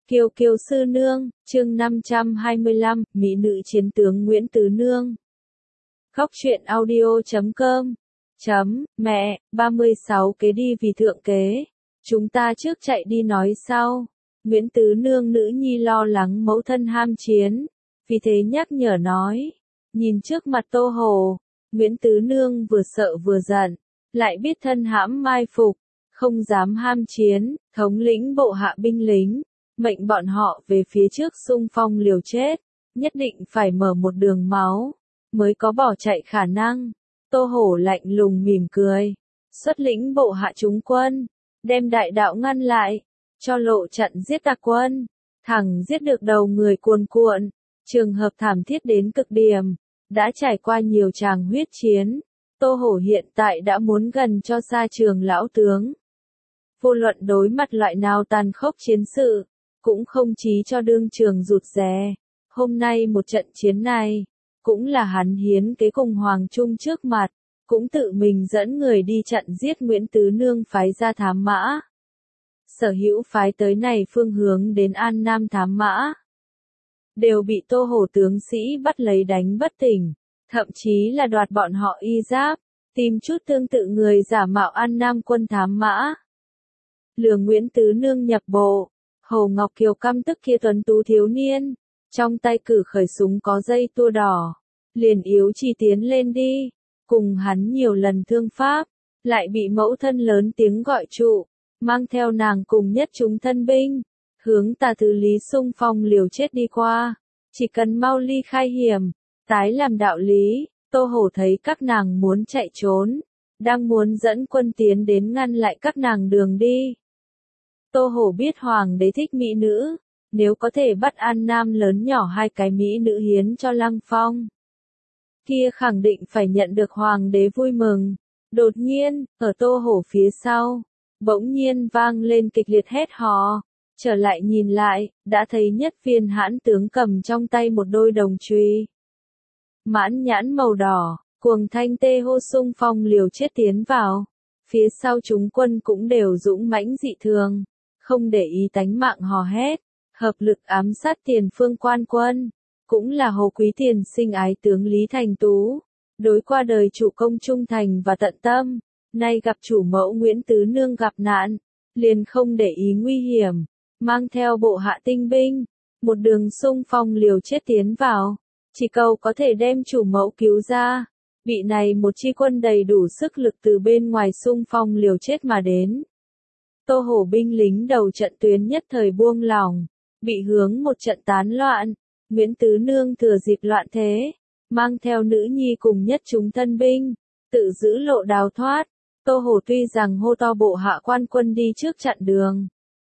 Kiều Kiều Sư Nương, chương 525, Mỹ nữ chiến tướng Nguyễn Tứ Nương. Góc truyện audio.com. Mẹ, 36 kế đi vì thượng kế. Chúng ta trước chạy đi nói sau. Nguyễn Tứ Nương nữ nhi lo lắng mẫu thân ham chiến. Vì thế nhắc nhở nói. Nhìn trước mặt Tô Hồ, Nguyễn Tứ Nương vừa sợ vừa giận. Lại biết thân hãm mai phục, không dám ham chiến, thống lĩnh bộ hạ binh lính. Mệnh bọn họ về phía trước xung phong liều chết, nhất định phải mở một đường máu, mới có bỏ chạy khả năng. Tô Hổ lạnh lùng mỉm cười, xuất lĩnh bộ hạ chúng quân, đem đại đạo ngăn lại, cho lộ trận giết tặc quân, thẳng giết được đầu người cuồn cuộn, trường hợp thảm thiết đến cực điểm, đã trải qua nhiều tràng huyết chiến. Tô Hổ hiện tại đã muốn gần cho xa trường lão tướng. Vô luận đối mặt loại nào tàn khốc chiến sự, cũng không chí cho đương trường rụt rè. Hôm nay một trận chiến này, cũng là hắn hiến kế cùng Hoàng Trung trước mặt, cũng tự mình dẫn người đi chặn giết Nguyễn Tứ Nương phái ra thám mã. Sở hữu phái tới này phương hướng đến An Nam thám mã, đều bị Tô Hổ tướng sĩ bắt lấy đánh bất tỉnh, thậm chí là đoạt bọn họ y giáp, tìm chút tương tự người giả mạo An Nam quân thám mã. Lừa Nguyễn Tứ Nương nhập bộ. Hồ Ngọc Kiều căm tức kia tuấn tú thiếu niên, trong tay cử khởi súng có dây tua đỏ, liền yếu chỉ tiến lên đi, cùng hắn nhiều lần thương pháp, lại bị mẫu thân lớn tiếng gọi trụ, mang theo nàng cùng nhất chúng thân binh, hướng Tà Thứ Lý xung phong liều chết đi qua, chỉ cần mau ly khai hiểm, tái làm đạo lý. Tô Hổ thấy các nàng muốn chạy trốn, đang muốn dẫn quân tiến đến ngăn lại các nàng đường đi. Tô Hổ biết hoàng đế thích mỹ nữ, nếu có thể bắt An Nam lớn nhỏ hai cái mỹ nữ hiến cho Lăng Phong, kia khẳng định phải nhận được hoàng đế vui mừng. Đột nhiên, ở Tô Hổ phía sau, bỗng nhiên vang lên kịch liệt hét hò, trở lại nhìn lại, đã thấy nhất viên hãn tướng cầm trong tay một đôi đồng chùy. Mãn nhãn màu đỏ, cuồng thanh tê hô xung phong liều chết tiến vào, phía sau chúng quân cũng đều dũng mãnh dị thường. Không để ý tánh mạng hò hét, hợp lực ám sát tiền phương quan quân, cũng là Hồ Quý Tiền sinh ái tướng Lý Thành Tú, đối qua đời chủ công trung thành và tận tâm, nay gặp chủ mẫu Nguyễn Tứ Nương gặp nạn, liền không để ý nguy hiểm, mang theo bộ hạ tinh binh, một đường xung phong liều chết tiến vào, chỉ cầu có thể đem chủ mẫu cứu ra. Bị này một chi quân đầy đủ sức lực từ bên ngoài xung phong liều chết mà đến. Tô Hổ binh lính đầu trận tuyến nhất thời buông lỏng, bị hướng một trận tán loạn. Nguyễn Tứ Nương thừa dịp loạn thế, mang theo nữ nhi cùng nhất chúng thân binh, tự giữ lộ đào thoát. Tô Hổ tuy rằng hô to bộ hạ quan quân đi trước chặn đường,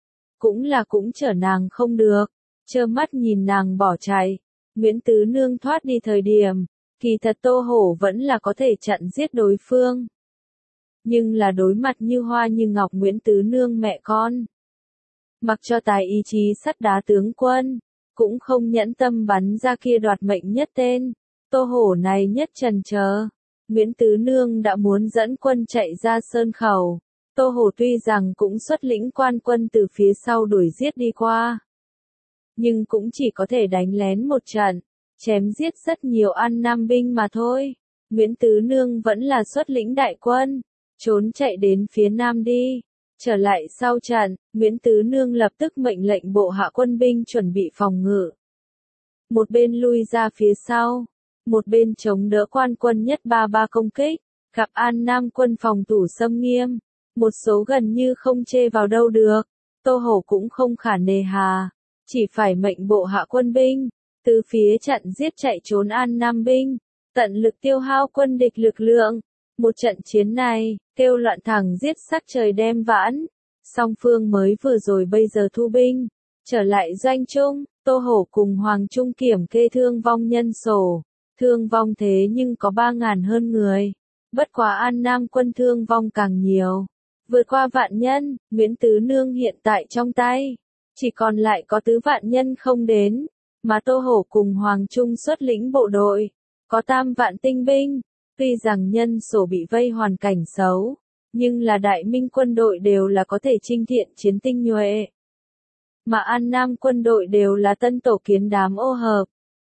cũng chở nàng không được, trơ mắt nhìn nàng bỏ chạy. Nguyễn Tứ Nương thoát đi thời điểm, kỳ thật Tô Hổ vẫn là có thể chặn giết đối phương. Nhưng là đối mặt như hoa như ngọc Nguyễn Tứ Nương mẹ con. Mặc cho tài ý chí sắt đá tướng quân, cũng không nhẫn tâm bắn ra kia đoạt mệnh nhất tên. Tô Hổ này nhất trần chờ, Nguyễn Tứ Nương đã muốn dẫn quân chạy ra sơn khẩu. Tô Hổ tuy rằng cũng xuất lĩnh quan quân từ phía sau đuổi giết đi qua, nhưng cũng chỉ có thể đánh lén một trận, chém giết rất nhiều An Nam binh mà thôi. Nguyễn Tứ Nương vẫn là xuất lĩnh đại quân, trốn chạy đến phía nam đi. Trở lại sau trận, Nguyễn Tứ Nương lập tức mệnh lệnh bộ hạ quân binh chuẩn bị phòng ngự. Một bên lui ra phía sau, một bên chống đỡ quan quân nhất ba công kích, gặp An Nam quân phòng thủ xâm nghiêm, một số gần như không chê vào đâu được. Tô Hổ cũng không khả nề hà, chỉ phải mệnh bộ hạ quân binh, từ phía chặn giết chạy trốn An Nam binh, tận lực tiêu hao quân địch lực lượng. Một trận chiến này, kêu loạn thẳng giết sắc trời đêm vãn, song phương mới vừa rồi bây giờ thu binh, trở lại doanh trung. Tô Hổ cùng Hoàng Trung kiểm kê thương vong nhân sổ, thương vong thế nhưng có 3.000 hơn người, bất quá An Nam quân thương vong càng nhiều, vượt qua vạn nhân. Nguyễn Tứ Nương hiện tại trong tay, chỉ còn lại có tứ vạn nhân không đến, mà Tô Hổ cùng Hoàng Trung xuất lĩnh bộ đội, có 3 vạn tinh binh. Tuy rằng nhân số bị vây hoàn cảnh xấu, nhưng là đại minh quân đội đều là có thể chinh thiện chiến tinh nhuệ. mà An Nam quân đội đều là tân tổ kiến đám ô hợp.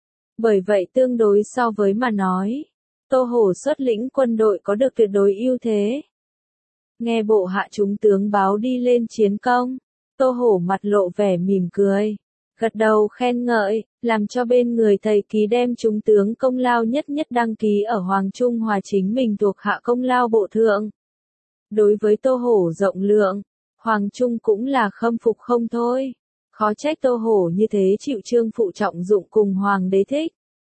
Bởi vậy tương đối so với mà nói, Tô Hổ xuất lĩnh quân đội có được tuyệt đối ưu thế. Nghe bộ hạ chúng tướng báo đi lên chiến công, Tô Hổ mặt lộ vẻ mỉm cười, gật đầu khen ngợi, làm cho bên người thầy ký đem chúng tướng công lao nhất nhất đăng ký ở Hoàng Trung Hòa chính mình thuộc hạ công lao bộ thượng. Đối với Tô Hổ rộng lượng, Hoàng Trung cũng là khâm phục không thôi. Khó trách Tô Hổ như thế chịu trương phụ trọng dụng cùng Hoàng đế thích.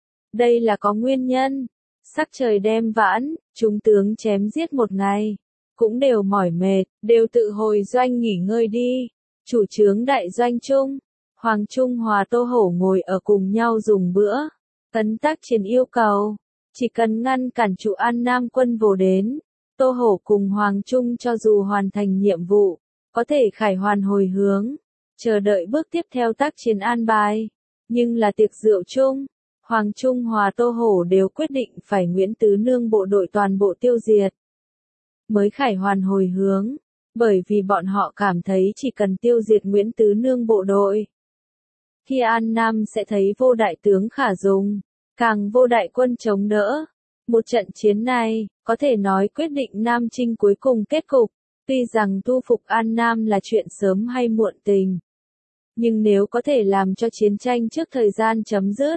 Đây là có nguyên nhân. Sắc trời đêm vãn, chúng tướng chém giết một ngày. Cũng đều mỏi mệt, đều tự hồi doanh nghỉ ngơi đi. Chủ trướng đại doanh Trung, Hoàng Trung Hòa Tô Hổ ngồi ở cùng nhau dùng bữa. Tấn tác chiến yêu cầu, chỉ cần ngăn cản trụ An Nam quân vồ đến. Tô Hổ cùng Hoàng Trung cho dù hoàn thành nhiệm vụ, có thể khải hoàn hồi hướng, chờ đợi bước tiếp theo tác chiến an bài. Nhưng là tiệc rượu chung, Hoàng Trung Hòa Tô Hổ đều quyết định phải Nguyễn Tứ Nương bộ đội toàn bộ tiêu diệt. Mới khải hoàn hồi hướng, bởi vì bọn họ cảm thấy chỉ cần tiêu diệt Nguyễn Tứ Nương bộ đội, khi An Nam sẽ thấy vô đại tướng khả dùng, càng vô đại quân chống đỡ. Một trận chiến này, có thể nói quyết định Nam Chinh cuối cùng kết cục. Tuy rằng thu phục An Nam là chuyện sớm hay muộn tình, nhưng nếu có thể làm cho chiến tranh trước thời gian chấm dứt,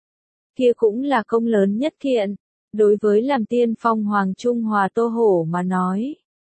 kia cũng là công lớn nhất kiện. Đối với làm tiên phong Hoàng Trung Hòa Tô Hổ mà nói,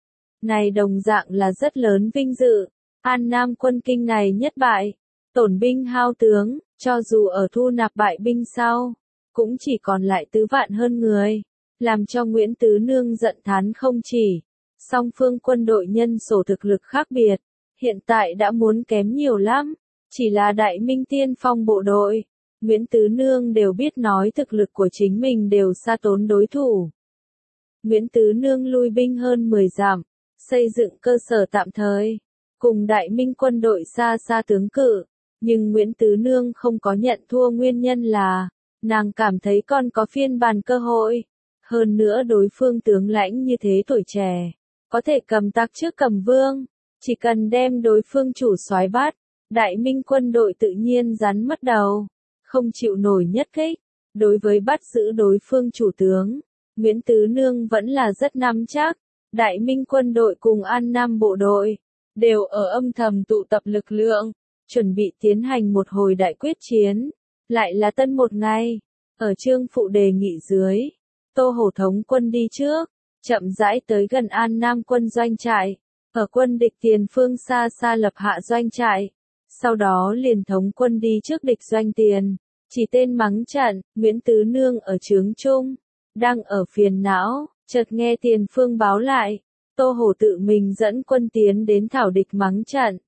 này đồng dạng là rất lớn vinh dự. An Nam quân kinh này nhất bại, tổn binh hao tướng, cho dù ở thu nạp bại binh sau, cũng chỉ còn lại tứ vạn hơn người, làm cho Nguyễn Tứ Nương giận thán không chỉ. Song phương quân đội nhân số thực lực khác biệt, hiện tại đã muốn kém nhiều lắm, chỉ là đại minh tiên phong bộ đội. Nguyễn Tứ Nương đều biết nói thực lực của chính mình đều xa tốn đối thủ. Nguyễn Tứ Nương lui binh hơn 10 dặm, xây dựng cơ sở tạm thời, cùng đại minh quân đội xa xa tướng cự, nhưng Nguyễn Tứ Nương không có nhận thua nguyên nhân là, nàng cảm thấy còn có phiên bản cơ hội. Hơn nữa đối phương tướng lãnh như thế tuổi trẻ, có thể cầm tặc trước cầm vương, chỉ cần đem đối phương chủ soái bắt, đại minh quân đội tự nhiên rắn mất đầu, không chịu nổi nhất kích. Đối với bắt giữ đối phương chủ tướng, Nguyễn Tứ Nương vẫn là rất nắm chắc. Đại minh quân đội cùng An Nam bộ đội, đều ở âm thầm tụ tập lực lượng, chuẩn bị tiến hành một hồi đại quyết chiến. Lại là tân một ngày, ở Trương Phụ đề nghị dưới, Tô Hổ thống quân đi trước, chậm rãi tới gần An Nam quân doanh trại, ở quân địch tiền phương xa xa lập hạ doanh trại, sau đó liền thống quân đi trước địch doanh tiền, chỉ tên mắng trận. Nguyễn Tứ Nương ở trướng trung, đang ở phiền não, chợt nghe tiền phương báo lại, Tô Hổ tự mình dẫn quân tiến đến thảo địch mắng trận.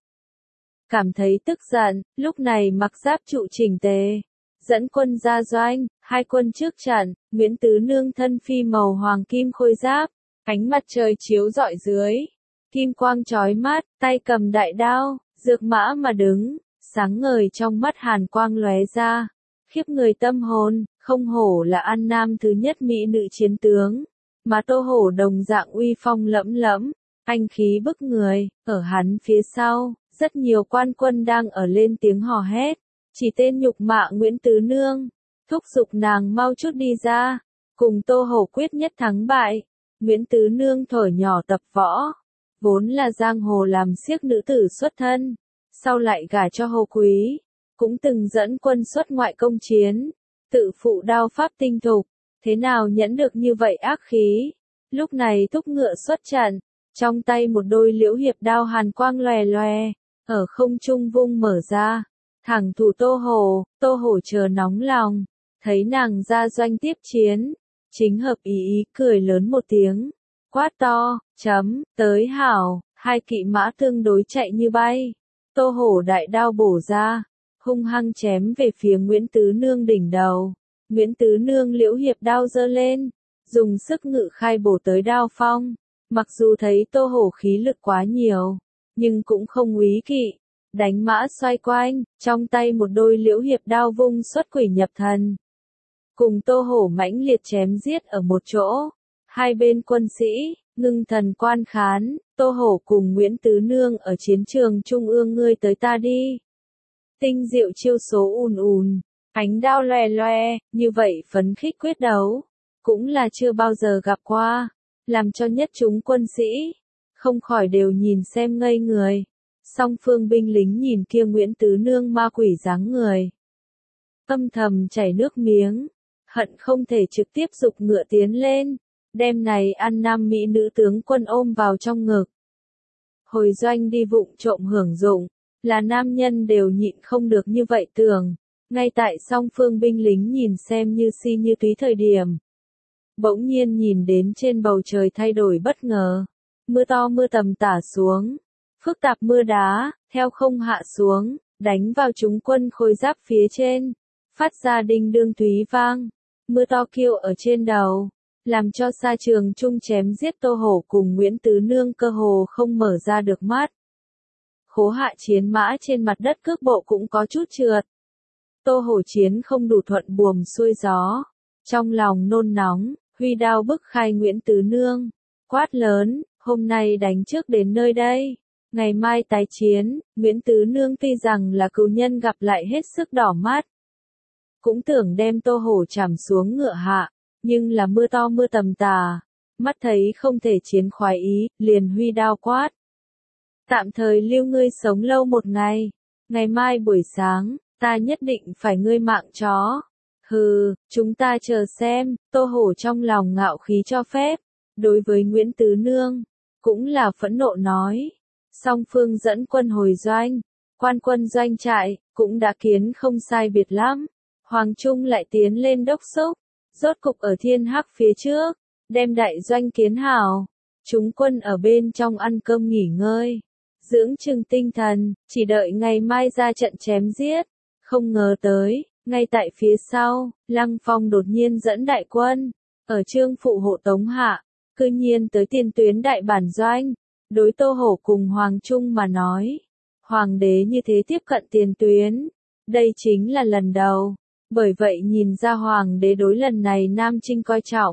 Cảm thấy tức giận, lúc này mặc giáp trụ chỉnh tề, dẫn quân ra doanh, hai quân trước trận. Nguyễn Tứ Nương thân phi màu hoàng kim khôi giáp, ánh mặt trời chiếu rọi dưới, kim quang chói mắt, tay cầm đại đao, dược mã mà đứng, sáng ngời trong mắt hàn quang lóe ra, khiếp người tâm hồn. Không hổ là An Nam thứ nhất mỹ nữ chiến tướng, mà Tô Hổ đồng dạng uy phong lẫm lẫm, anh khí bức người. Ở hắn phía sau, rất nhiều quan quân đang ở lên tiếng hò hét, chỉ tên nhục mạ Nguyễn Tứ Nương, thúc giục nàng mau chút đi ra, cùng Tô Hổ quyết nhất thắng bại. Nguyễn Tứ Nương thở nhỏ tập võ, vốn là giang hồ làm xiếc nữ tử xuất thân, sau lại gả cho Hồ Quý, cũng từng dẫn quân xuất ngoại công chiến, tự phụ đao pháp tinh thục, thế nào nhẫn được như vậy ác khí. Lúc này thúc ngựa xuất trận, trong tay một đôi liễu hiệp đao hàn quang lòe lòe, ở không trung vung mở ra, thẳng thủ Tô Hổ. Tô Hổ chờ nóng lòng, thấy nàng ra doanh tiếp chiến, chính hợp ý cười lớn một tiếng, quát to, tới hảo. Hai kỵ mã tương đối chạy như bay, Tô Hổ đại đao bổ ra, hung hăng chém về phía Nguyễn Tứ Nương đỉnh đầu. Nguyễn Tứ Nương liễu hiệp đao giơ lên, dùng sức ngự khai bổ tới đao phong. Mặc dù thấy Tô Hổ khí lực quá nhiều, nhưng cũng không úy kỵ, đánh mã xoay quanh, trong tay một đôi liễu hiệp đao vung xuất quỷ nhập thần, cùng Tô Hổ mãnh liệt chém giết ở một chỗ. Hai bên quân sĩ ngưng thần quan khán, Tô Hổ cùng Nguyễn Tứ Nương ở chiến trường trung ương ngươi tới ta đi. Tinh diệu chiêu số ùn ùn, ánh đao loè loè, như vậy phấn khích quyết đấu, cũng là chưa bao giờ gặp qua, làm cho nhất chúng quân sĩ, không khỏi đều nhìn xem ngây người. Song phương binh lính nhìn kia Nguyễn Tứ Nương ma quỷ dáng người, âm thầm chảy nước miếng, hận không thể trực tiếp giục ngựa tiến lên, đem này ăn nam mỹ nữ tướng quân ôm vào trong ngực. Hồi doanh đi vụng trộm hưởng dụng, là nam nhân đều nhịn không được như vậy tưởng, ngay tại song phương binh lính nhìn xem như si như túy thời điểm. Bỗng nhiên nhìn đến trên bầu trời thay đổi bất ngờ, mưa to mưa tầm tả xuống, phức tạp mưa đá, theo không hạ xuống, đánh vào chúng quân khôi giáp phía trên, phát ra đinh đương thúy vang, mưa to kêu ở trên đầu, làm cho xa trường trung chém giết Tô Hổ cùng Nguyễn Tứ Nương cơ hồ không mở ra được mắt. Khố hạ chiến mã trên mặt đất cước bộ cũng có chút trượt. Tô Hổ chiến không đủ thuận buồm xuôi gió, trong lòng nôn nóng, huy đao bức khai Nguyễn Tứ Nương, quát lớn, hôm nay đánh trước đến nơi đây, ngày mai tái chiến. Nguyễn Tứ Nương tuy rằng là cừu nhân gặp lại hết sức đỏ mắt, cũng tưởng đem Tô Hổ chảm xuống ngựa hạ, nhưng là mưa to mưa tầm tà, mắt thấy không thể chiến khoái ý, liền huy đao quát. Tạm thời lưu ngươi sống lâu một ngày, ngày mai buổi sáng, ta nhất định phải ngươi mạng chó. Hừ, chúng ta chờ xem. Tô Hổ trong lòng ngạo khí cho phép, đối với Nguyễn Tứ Nương, cũng là phẫn nộ nói. Song phương dẫn quân hồi doanh, quan quân doanh trại, cũng đã kiến không sai biệt lắm. Hoàng Trung lại tiến lên đốc xúc, rốt cục ở Thiên Hắc phía trước, đem đại doanh kiến hảo. Chúng quân ở bên trong ăn cơm nghỉ ngơi, dưỡng trừng tinh thần, chỉ đợi ngày mai ra trận chém giết. Không ngờ tới, ngay tại phía sau, Lăng Phong đột nhiên dẫn đại quân, ở Trương Phụ hộ tống hạ, cư nhiên tới tiền tuyến đại bản doanh. Đối Tô Hổ cùng Hoàng Trung mà nói, Hoàng đế như thế tiếp cận tiền tuyến, đây chính là lần đầu, bởi vậy nhìn ra Hoàng đế đối lần này Nam Chinh coi trọng.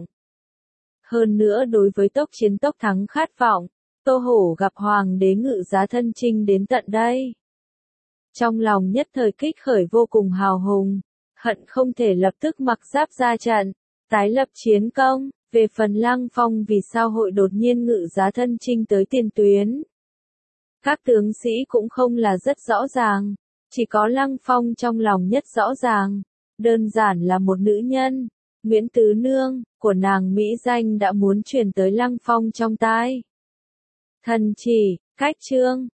Hơn nữa đối với tốc chiến tốc thắng khát vọng, Tô Hổ gặp Hoàng đế ngự giá thân chinh đến tận đây. Trong lòng nhất thời kích khởi vô cùng hào hùng, hận không thể lập tức mặc giáp ra trận, tái lập chiến công. Về phần Lăng Phong vì sao hội đột nhiên ngự giá thân chinh tới tiền tuyến, các tướng sĩ cũng không là rất rõ ràng, chỉ có Lăng Phong trong lòng nhất rõ ràng, đơn giản là một nữ nhân, Nguyễn Tứ Nương, của nàng mỹ danh đã muốn truyền tới Lăng Phong trong tai. Thần chỉ, cách chương.